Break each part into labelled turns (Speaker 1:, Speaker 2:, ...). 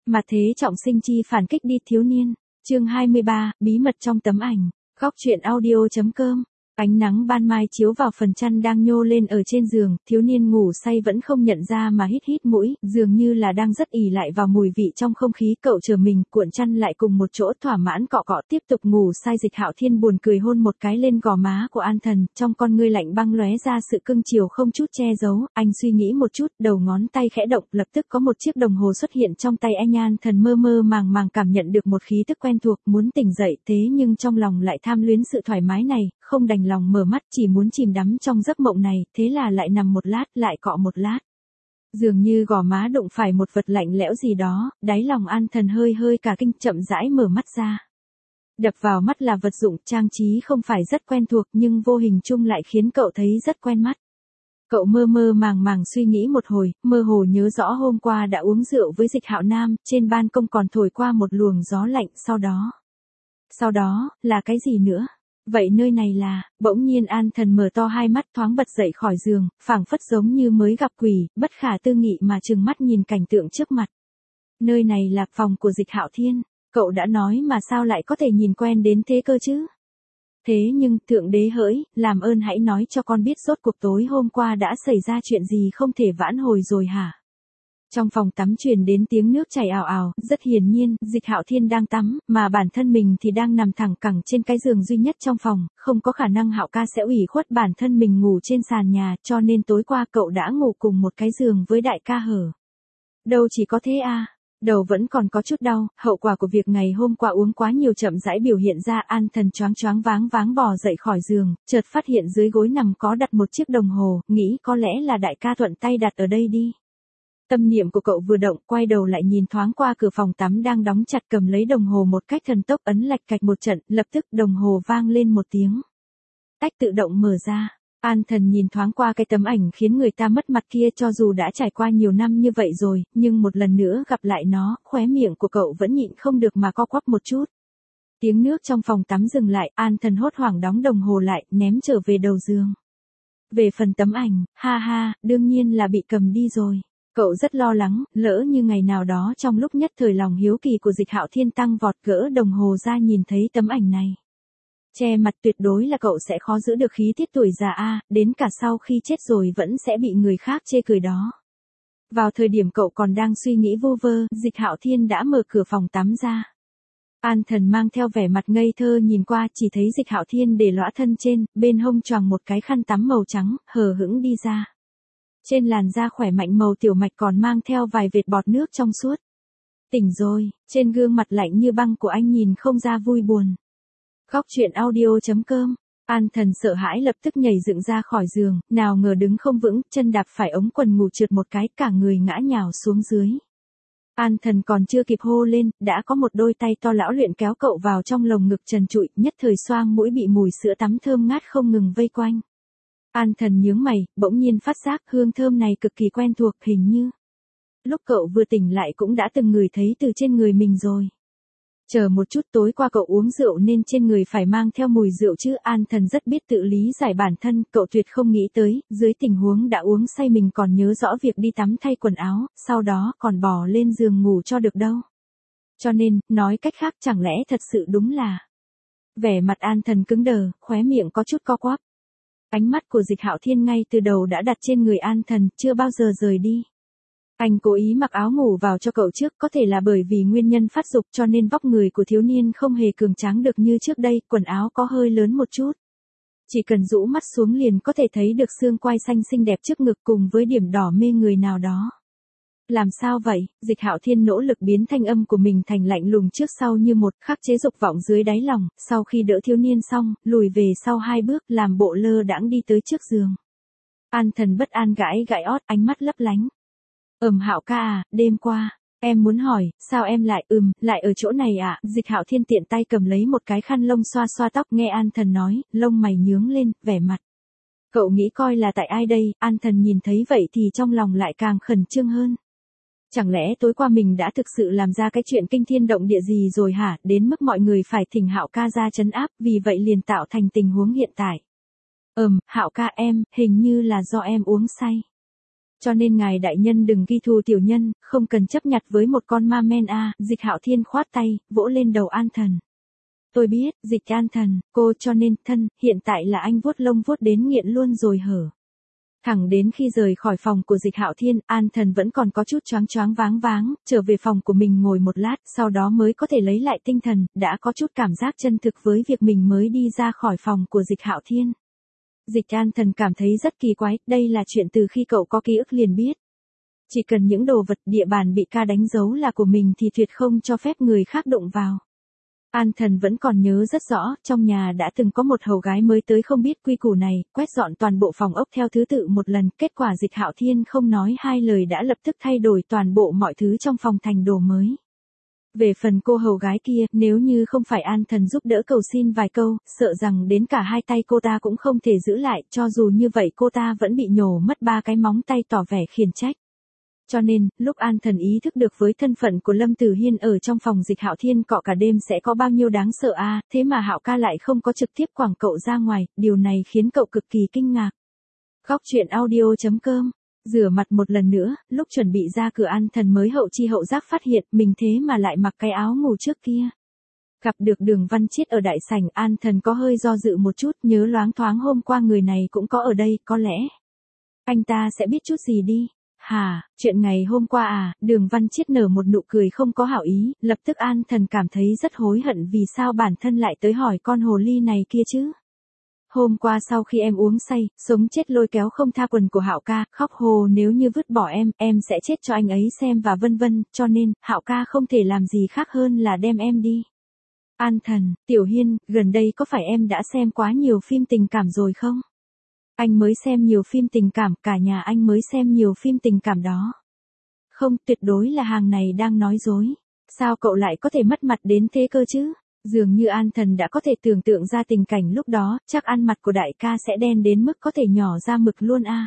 Speaker 1: Mà thế trọng sinh chi phản kích đi thiếu niên. Chương 23, bí mật trong tấm ảnh. Góc truyện audio.com. Ánh nắng ban mai chiếu vào phần chăn đang nhô lên ở trên giường, thiếu niên ngủ say vẫn không nhận ra mà hít hít mũi, dường như là đang rất ỷ lại vào mùi vị trong không khí. Cậu chờ mình, cuộn chăn lại cùng một chỗ thỏa mãn cọ cọ tiếp tục ngủ say. Dịch Hạo Thiên buồn cười hôn một cái lên gò má của An Thần, trong con ngươi lạnh băng lóe ra sự cưng chiều không chút che giấu. Anh suy nghĩ một chút, đầu ngón tay khẽ động, lập tức có một chiếc đồng hồ xuất hiện trong tay anh. An Thần mơ mơ màng màng cảm nhận được một khí tức quen thuộc, muốn tỉnh dậy, thế nhưng trong lòng lại tham luyến sự thoải mái này, không đành lòng mở mắt, chỉ muốn chìm đắm trong giấc mộng này, thế là lại nằm một lát, lại cọ một lát. Dường như gò má đụng phải một vật lạnh lẽo gì đó, đáy lòng An Thần hơi hơi cả kinh, chậm rãi mở mắt ra. Đập vào mắt là vật dụng trang trí không phải rất quen thuộc nhưng vô hình chung lại khiến cậu thấy rất quen mắt. Cậu mơ mơ màng màng suy nghĩ một hồi, mơ hồ nhớ rõ hôm qua đã uống rượu với Dịch Hạo Nam, trên ban công còn thổi qua một luồng gió lạnh, sau đó, là cái gì nữa? Vậy nơi này là, bỗng nhiên An Thần mở to hai mắt thoáng bật dậy khỏi giường, phảng phất giống như mới gặp quỷ, bất khả tư nghị mà trừng mắt nhìn cảnh tượng trước mặt. Nơi này là phòng của Dịch Hạo Thiên, cậu đã nói mà sao lại có thể nhìn quen đến thế cơ chứ? Thế nhưng, Thượng Đế hỡi, làm ơn hãy nói cho con biết rốt cuộc tối hôm qua đã xảy ra chuyện gì không thể vãn hồi rồi hả? Trong phòng tắm truyền đến tiếng nước chảy ào ào, rất hiển nhiên, Dịch Hạo Thiên đang tắm, mà bản thân mình thì đang nằm thẳng cẳng trên cái giường duy nhất trong phòng, không có khả năng Hạo ca sẽ ủy khuất bản thân mình ngủ trên sàn nhà, cho nên tối qua cậu đã ngủ cùng một cái giường với đại ca hở. Đâu chỉ có thế à, đầu vẫn còn có chút đau, hậu quả của việc ngày hôm qua uống quá nhiều chậm rãi biểu hiện ra. An Thần choáng choáng váng váng bò dậy khỏi giường, chợt phát hiện dưới gối nằm có đặt một chiếc đồng hồ, nghĩ có lẽ là đại ca thuận tay đặt ở đây đi. Tâm niệm của cậu vừa động, quay đầu lại nhìn thoáng qua cửa phòng tắm đang đóng chặt, cầm lấy đồng hồ một cách thần tốc ấn lạch cạch một trận, lập tức đồng hồ vang lên một tiếng. Tách tự động mở ra. An Thần nhìn thoáng qua cái tấm ảnh khiến người ta mất mặt kia, cho dù đã trải qua nhiều năm như vậy rồi, nhưng một lần nữa gặp lại nó, khóe miệng của cậu vẫn nhịn không được mà co quắp một chút. Tiếng nước trong phòng tắm dừng lại, An Thần hốt hoảng đóng đồng hồ lại, ném trở về đầu giường. Về phần tấm ảnh, ha ha, đương nhiên là bị cầm đi rồi. Cậu rất lo lắng, lỡ như ngày nào đó trong lúc nhất thời lòng hiếu kỳ của Dịch Hạo Thiên tăng vọt, gỡ đồng hồ ra nhìn thấy tấm ảnh này. Che mặt tuyệt đối là cậu sẽ khó giữ được khí tiết tuổi già a, đến cả sau khi chết rồi vẫn sẽ bị người khác chê cười đó. Vào thời điểm cậu còn đang suy nghĩ vô vơ, Dịch Hạo Thiên đã mở cửa phòng tắm ra. An Thần mang theo vẻ mặt ngây thơ nhìn qua, chỉ thấy Dịch Hạo Thiên để lõa thân trên, bên hông choàng một cái khăn tắm màu trắng, hờ hững đi ra. Trên làn da khỏe mạnh màu tiểu mạch còn mang theo vài vệt bọt nước trong suốt. Tỉnh rồi, trên gương mặt lạnh như băng của anh nhìn không ra vui buồn. Góc truyện audio.com. An Thần sợ hãi lập tức nhảy dựng ra khỏi giường, nào ngờ đứng không vững, chân đạp phải ống quần ngủ trượt một cái, cả người ngã nhào xuống dưới. An Thần còn chưa kịp hô lên, đã có một đôi tay to lão luyện kéo cậu vào trong lồng ngực trần trụi, nhất thời xoang mũi bị mùi sữa tắm thơm ngát không ngừng vây quanh. An Thần nhướng mày, bỗng nhiên phát giác hương thơm này cực kỳ quen thuộc, hình như lúc cậu vừa tỉnh lại cũng đã từng ngửi thấy từ trên người mình rồi. Chờ một chút, tối qua cậu uống rượu nên trên người phải mang theo mùi rượu chứ? An Thần rất biết tự lý giải bản thân, cậu tuyệt không nghĩ tới, dưới tình huống đã uống say mình còn nhớ rõ việc đi tắm thay quần áo, sau đó còn bò lên giường ngủ cho được đâu. Cho nên, nói cách khác, chẳng lẽ thật sự đúng là... Vẻ mặt An Thần cứng đờ, khóe miệng có chút co quắp. Ánh mắt của Dịch Hạo Thiên ngay từ đầu đã đặt trên người An Thần, chưa bao giờ rời đi. Anh cố ý mặc áo ngủ vào cho cậu trước, có thể là bởi vì nguyên nhân phát dục cho nên vóc người của thiếu niên không hề cường tráng được như trước đây, quần áo có hơi lớn một chút. Chỉ cần rũ mắt xuống liền có thể thấy được xương quai xanh xinh đẹp trước ngực cùng với điểm đỏ mê người nào đó. Làm sao vậy? Dịch Hạo Thiên nỗ lực biến thanh âm của mình thành lạnh lùng trước sau như một, khắc chế dục vọng dưới đáy lòng, sau khi đỡ thiếu niên xong, lùi về sau 2 bước, làm bộ lơ đãng đi tới trước giường. An Thần bất an gãi gãi ót, ánh mắt lấp lánh. Hạo ca à, đêm qua, em muốn hỏi, sao em lại, lại ở chỗ này à? Dịch Hạo Thiên tiện tay cầm lấy một cái khăn lông xoa xoa tóc, nghe An Thần nói, lông mày nhướng lên, vẻ mặt. Cậu nghĩ coi là tại ai đây? An Thần nhìn thấy vậy thì trong lòng lại càng khẩn trương hơn. Chẳng lẽ tối qua mình đã thực sự làm ra cái chuyện kinh thiên động địa gì rồi hả, đến mức mọi người phải thỉnh Hạo ca ra trấn áp, vì vậy liền tạo thành tình huống hiện tại. Hạo ca em, hình như là do em uống say. Cho nên ngài đại nhân đừng ghi thù tiểu nhân, không cần chấp nhặt với một con ma men a. Dịch Hạo Thiên khoát tay, vỗ lên đầu An Thần. Tôi biết, Dịch An Thần, cô cho nên, thân, hiện tại là anh vuốt lông vuốt đến nghiện luôn rồi hở. Thẳng đến khi rời khỏi phòng của Dịch Hạo Thiên, An Thần vẫn còn có chút choáng choáng váng váng, trở về phòng của mình ngồi một lát, sau đó mới có thể lấy lại tinh thần, đã có chút cảm giác chân thực với việc mình mới đi ra khỏi phòng của Dịch Hạo Thiên. Dịch An Thần cảm thấy rất kỳ quái, đây là chuyện từ khi cậu có ký ức liền biết. Chỉ cần những đồ vật địa bàn bị ca đánh dấu là của mình thì tuyệt không cho phép người khác đụng vào. An Thần vẫn còn nhớ rất rõ, trong nhà đã từng có một hầu gái mới tới không biết quy củ này, quét dọn toàn bộ phòng ốc theo thứ tự một lần, kết quả Dịch Hạo Thiên không nói hai lời đã lập tức thay đổi toàn bộ mọi thứ trong phòng thành đồ mới. Về phần cô hầu gái kia, nếu như không phải An Thần giúp đỡ cầu xin vài câu, sợ rằng đến cả hai tay cô ta cũng không thể giữ lại, cho dù như vậy cô ta vẫn bị nhổ mất 3 cái móng tay tỏ vẻ khiển trách. Cho nên, lúc An Thần ý thức được với thân phận của Lâm Tử Hiên ở trong phòng Dịch Hạo Thiên cọ cả đêm sẽ có bao nhiêu đáng sợ a, thế mà Hạo ca lại không có trực tiếp quảng cậu ra ngoài, điều này khiến cậu cực kỳ kinh ngạc. Góc truyện audio.com. Rửa mặt một lần nữa, lúc chuẩn bị ra cửa An Thần mới hậu chi hậu giác phát hiện mình thế mà lại mặc cái áo ngủ trước kia. Gặp được Đường Văn Chiết ở đại sảnh, An Thần có hơi do dự một chút, nhớ loáng thoáng hôm qua người này cũng có ở đây, có lẽ anh ta sẽ biết chút gì đi. Hả, chuyện ngày hôm qua à? Đường Văn Chiết nở một nụ cười không có hảo ý, lập tức An Thần cảm thấy rất hối hận vì sao bản thân lại tới hỏi con hồ ly này kia chứ. Hôm qua sau khi em uống say, sống chết lôi kéo không tha quần của Hạo ca, khóc hồ nếu như vứt bỏ em sẽ chết cho anh ấy xem và vân vân, cho nên, Hạo ca không thể làm gì khác hơn là đem em đi. An Thần, Tiểu Hiên, gần đây có phải em đã xem quá nhiều phim tình cảm rồi không? Anh mới xem nhiều phim tình cảm, cả nhà anh mới xem nhiều phim tình cảm đó. Không, tuyệt đối là hàng này đang nói dối. Sao cậu lại có thể mất mặt đến thế cơ chứ? Dường như An Thần đã có thể tưởng tượng ra tình cảnh lúc đó, chắc ăn mặt của đại ca sẽ đen đến mức có thể nhỏ ra mực luôn a.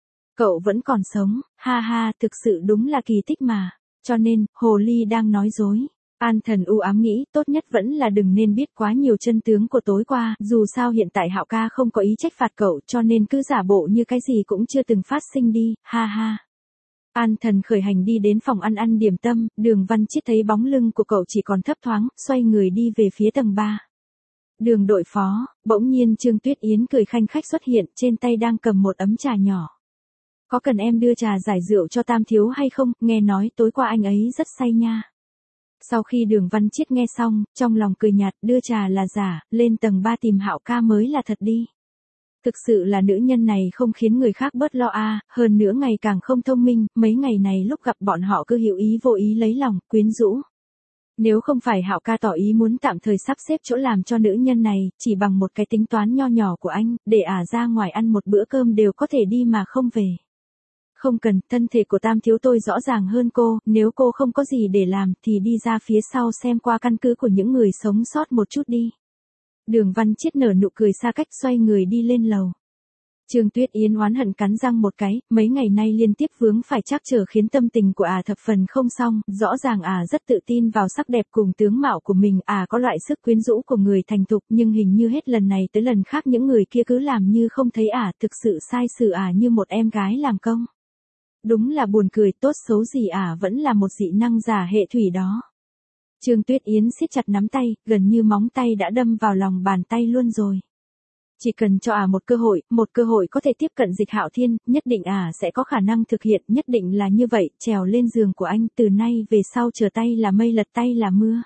Speaker 1: Cậu vẫn còn sống, ha ha, thực sự đúng là kỳ tích mà. Cho nên, hồ ly đang nói dối. An Thần u ám nghĩ, tốt nhất vẫn là đừng nên biết quá nhiều chân tướng của tối qua, dù sao hiện tại Hạo ca không có ý trách phạt cậu, cho nên cứ giả bộ như cái gì cũng chưa từng phát sinh đi, ha ha. An Thần khởi hành đi đến phòng ăn điểm tâm, Đường Văn Chiết thấy bóng lưng của cậu chỉ còn thấp thoáng, xoay người đi về phía tầng 3. Đường đội phó, bỗng nhiên Trương Tuyết Yến cười khanh khách xuất hiện, trên tay đang cầm một ấm trà nhỏ. Có cần em đưa trà giải rượu cho Tam thiếu hay không, nghe nói tối qua anh ấy rất say nha. Sau khi Đường Văn Chiết nghe xong, trong lòng cười nhạt, đưa trà là giả, lên tầng 3 tìm Hạo ca mới là thật đi. Thực sự là nữ nhân này không khiến người khác bớt lo a, hơn nữa ngày càng không thông minh, mấy ngày này lúc gặp bọn họ cứ hữu ý vô ý lấy lòng, quyến rũ. Nếu không phải Hạo ca tỏ ý muốn tạm thời sắp xếp chỗ làm cho nữ nhân này, chỉ bằng một cái tính toán nho nhỏ của anh, để ra ngoài ăn một bữa cơm đều có thể đi mà không về. Không cần, thân thể của Tam thiếu tôi rõ ràng hơn cô, nếu cô không có gì để làm thì đi ra phía sau xem qua căn cứ của những người sống sót một chút đi. Đường Văn Chiết nở nụ cười xa cách xoay người đi lên lầu. Trương Tuyết Yến oán hận cắn răng một cái, mấy ngày nay liên tiếp vướng phải trắc trở khiến tâm tình của thập phần không xong, rõ ràng rất tự tin vào sắc đẹp cùng tướng mạo của mình, có loại sức quyến rũ của người thành thục, nhưng hình như hết lần này tới lần khác những người kia cứ làm như không thấy thực sự sai sự như một em gái làm công. Đúng là buồn cười, tốt xấu gì vẫn là một dị năng giả hệ thủy đó. Trương Tuyết Yến siết chặt nắm tay, gần như móng tay đã đâm vào lòng bàn tay luôn rồi. Chỉ cần cho một cơ hội có thể tiếp cận Dịch Hạo Thiên, nhất định sẽ có khả năng thực hiện, nhất định là như vậy, trèo lên giường của anh, từ nay về sau trở tay là mây lật tay là mưa.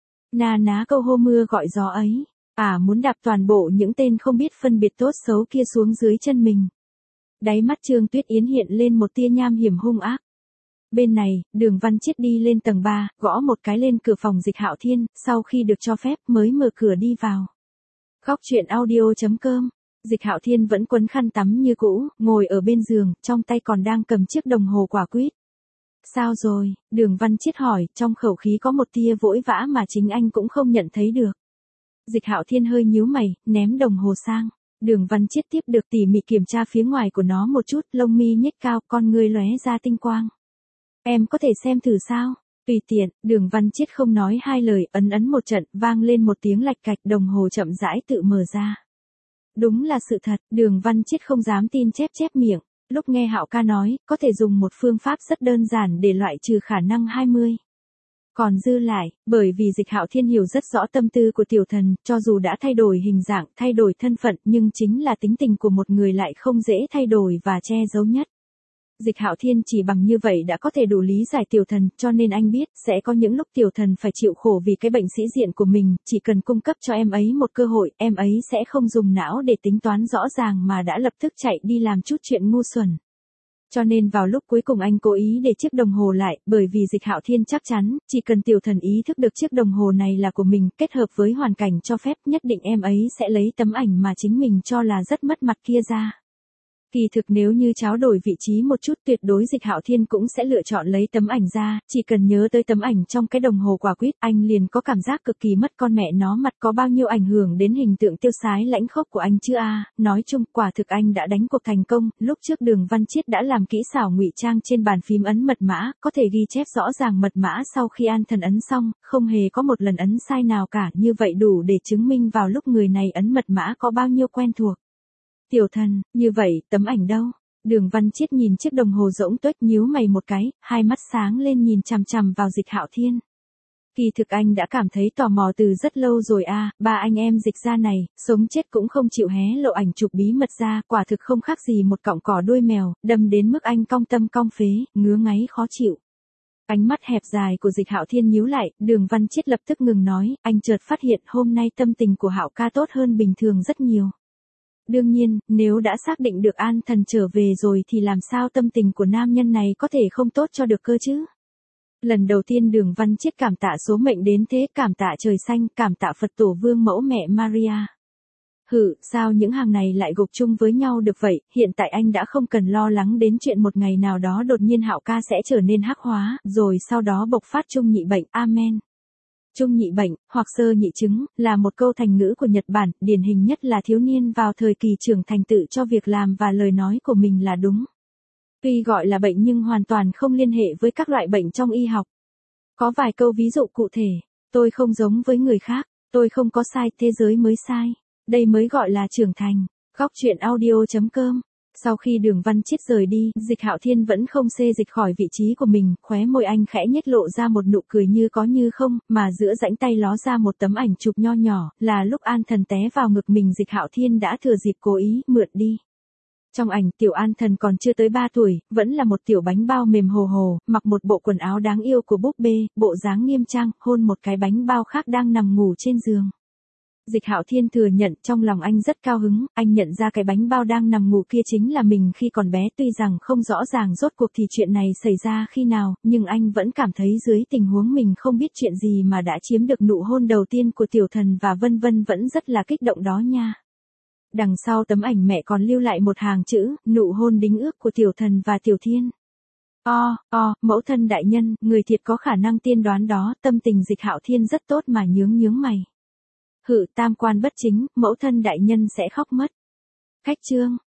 Speaker 1: Na ná câu hô mưa gọi gió ấy, muốn đạp toàn bộ những tên không biết phân biệt tốt xấu kia xuống dưới chân mình. Đáy mắt Trương Tuyết Yến hiện lên một tia nham hiểm hung ác. Bên này, Đường Văn Chiết đi lên tầng 3, gõ một cái lên cửa phòng Dịch Hạo Thiên, sau khi được cho phép mới mở cửa đi vào. Góc truyện audio.com. Dịch Hạo Thiên vẫn quấn khăn tắm như cũ, ngồi ở bên giường, trong tay còn đang cầm chiếc đồng hồ quả quýt. Sao rồi? Đường Văn Chiết hỏi, trong khẩu khí có một tia vội vã mà chính anh cũng không nhận thấy được. Dịch Hạo Thiên hơi nhíu mày, ném đồng hồ sang. Đường Văn Chiết tiếp được tỉ mỉ kiểm tra phía ngoài của nó một chút, lông mi nhếch cao, con ngươi lóe ra tinh quang. Em có thể xem thử sao? Tùy tiện, Đường Văn Chiết không nói hai lời, ấn một trận, vang lên một tiếng lạch cạch, đồng hồ chậm rãi tự mở ra. Đúng là sự thật, Đường Văn Chiết không dám tin chép miệng. Lúc nghe Hạo ca nói, có thể dùng một phương pháp rất đơn giản để loại trừ khả năng 20. Còn dư lại, bởi vì Dịch Hạo Thiên hiểu rất rõ tâm tư của tiểu thần, cho dù đã thay đổi hình dạng, thay đổi thân phận, nhưng chính là tính tình của một người lại không dễ thay đổi và che giấu nhất. Dịch Hạo Thiên chỉ bằng như vậy đã có thể đủ lý giải tiểu thần, cho nên anh biết, sẽ có những lúc tiểu thần phải chịu khổ vì cái bệnh sĩ diện của mình, chỉ cần cung cấp cho em ấy một cơ hội, em ấy sẽ không dùng não để tính toán rõ ràng mà đã lập tức chạy đi làm chút chuyện ngu xuẩn. Cho nên vào lúc cuối cùng anh cố ý để chiếc đồng hồ lại, bởi vì Dịch Hạo Thiên chắc chắn, chỉ cần tiểu thần ý thức được chiếc đồng hồ này là của mình, kết hợp với hoàn cảnh cho phép, nhất định em ấy sẽ lấy tấm ảnh mà chính mình cho là rất mất mặt kia ra. Kỳ thực nếu như tráo đổi vị trí một chút, tuyệt đối Dịch Hạo Thiên cũng sẽ lựa chọn lấy tấm ảnh ra, chỉ cần nhớ tới tấm ảnh trong cái đồng hồ quả quýt, anh liền có cảm giác cực kỳ mất con mẹ nó mặt, có bao nhiêu ảnh hưởng đến hình tượng tiêu sái lãnh khốc của anh chứ a. Nói chung, quả thực anh đã đánh cuộc thành công, lúc trước Đường Văn Chiết đã làm kỹ xảo ngụy trang trên bàn phím ấn mật mã, có thể ghi chép rõ ràng mật mã sau khi An Thần ấn xong, không hề có một lần ấn sai nào cả, như vậy đủ để chứng minh vào lúc người này ấn mật mã có bao nhiêu quen thuộc. Tiểu thần, như vậy, tấm ảnh đâu? Đường Văn Chiết nhìn chiếc đồng hồ rỗng tuếch, nhíu mày một cái, hai mắt sáng lên nhìn chằm chằm vào Dịch Hạo Thiên. Kỳ thực anh đã cảm thấy tò mò từ rất lâu rồi a, ba anh em Dịch gia này, sống chết cũng không chịu hé lộ ảnh chụp bí mật ra, quả thực không khác gì một cọng cỏ đuôi mèo, đâm đến mức anh cong tâm cong phế, ngứa ngáy khó chịu. Ánh mắt hẹp dài của Dịch Hạo Thiên nhíu lại, Đường Văn Chiết lập tức ngừng nói, anh chợt phát hiện hôm nay tâm tình của Hạo ca tốt hơn bình thường rất nhiều. Đương nhiên, nếu đã xác định được An Thần trở về rồi thì làm sao tâm tình của nam nhân này có thể không tốt cho được cơ chứ? Lần đầu tiên Đường Văn Chiết cảm tạ số mệnh đến thế, cảm tạ trời xanh, cảm tạ Phật tổ Vương Mẫu Mẹ Maria. Sao những hàng này lại gộp chung với nhau được vậy? Hiện tại anh đã không cần lo lắng đến chuyện một ngày nào đó đột nhiên Hạo ca sẽ trở nên hắc hóa, rồi sau đó bộc phát trung nhị bệnh, amen. Trung nhị bệnh, hoặc sơ nhị chứng, là một câu thành ngữ của Nhật Bản, điển hình nhất là thiếu niên vào thời kỳ trưởng thành tự cho việc làm và lời nói của mình là đúng. Tuy gọi là bệnh nhưng hoàn toàn không liên hệ với các loại bệnh trong y học. Có vài câu ví dụ cụ thể, tôi không giống với người khác, tôi không có sai, thế giới mới sai. Đây mới gọi là trưởng thành. Góc truyện audio.com. Sau khi Đường Văn Chiết rời đi, Dịch Hạo Thiên vẫn không xê dịch khỏi vị trí của mình, khóe môi anh khẽ nhếch lộ ra một nụ cười như có như không, mà giữa rãnh tay ló ra một tấm ảnh chụp nho nhỏ, là lúc An Thần té vào ngực mình. Dịch Hạo Thiên đã thừa dịp cố ý mượn đi. Trong ảnh, tiểu An Thần còn chưa tới 3 tuổi, vẫn là một tiểu bánh bao mềm hồ hồ, mặc một bộ quần áo đáng yêu của búp bê, bộ dáng nghiêm trang, hôn một cái bánh bao khác đang nằm ngủ trên giường. Dịch Hạo Thiên thừa nhận trong lòng anh rất cao hứng, anh nhận ra cái bánh bao đang nằm ngủ kia chính là mình khi còn bé, tuy rằng không rõ ràng rốt cuộc thì chuyện này xảy ra khi nào, nhưng anh vẫn cảm thấy dưới tình huống mình không biết chuyện gì mà đã chiếm được nụ hôn đầu tiên của tiểu thần và vân vân vẫn rất là kích động đó nha. Đằng sau tấm ảnh mẹ còn lưu lại một hàng chữ, nụ hôn đính ước của tiểu thần và tiểu thiên. Mẫu thân đại nhân, người thiệt có khả năng tiên đoán đó, tâm tình Dịch Hạo Thiên rất tốt mà nhướng mày. Tam quan bất chính, mẫu thân đại nhân sẽ khóc mất. Khách chương.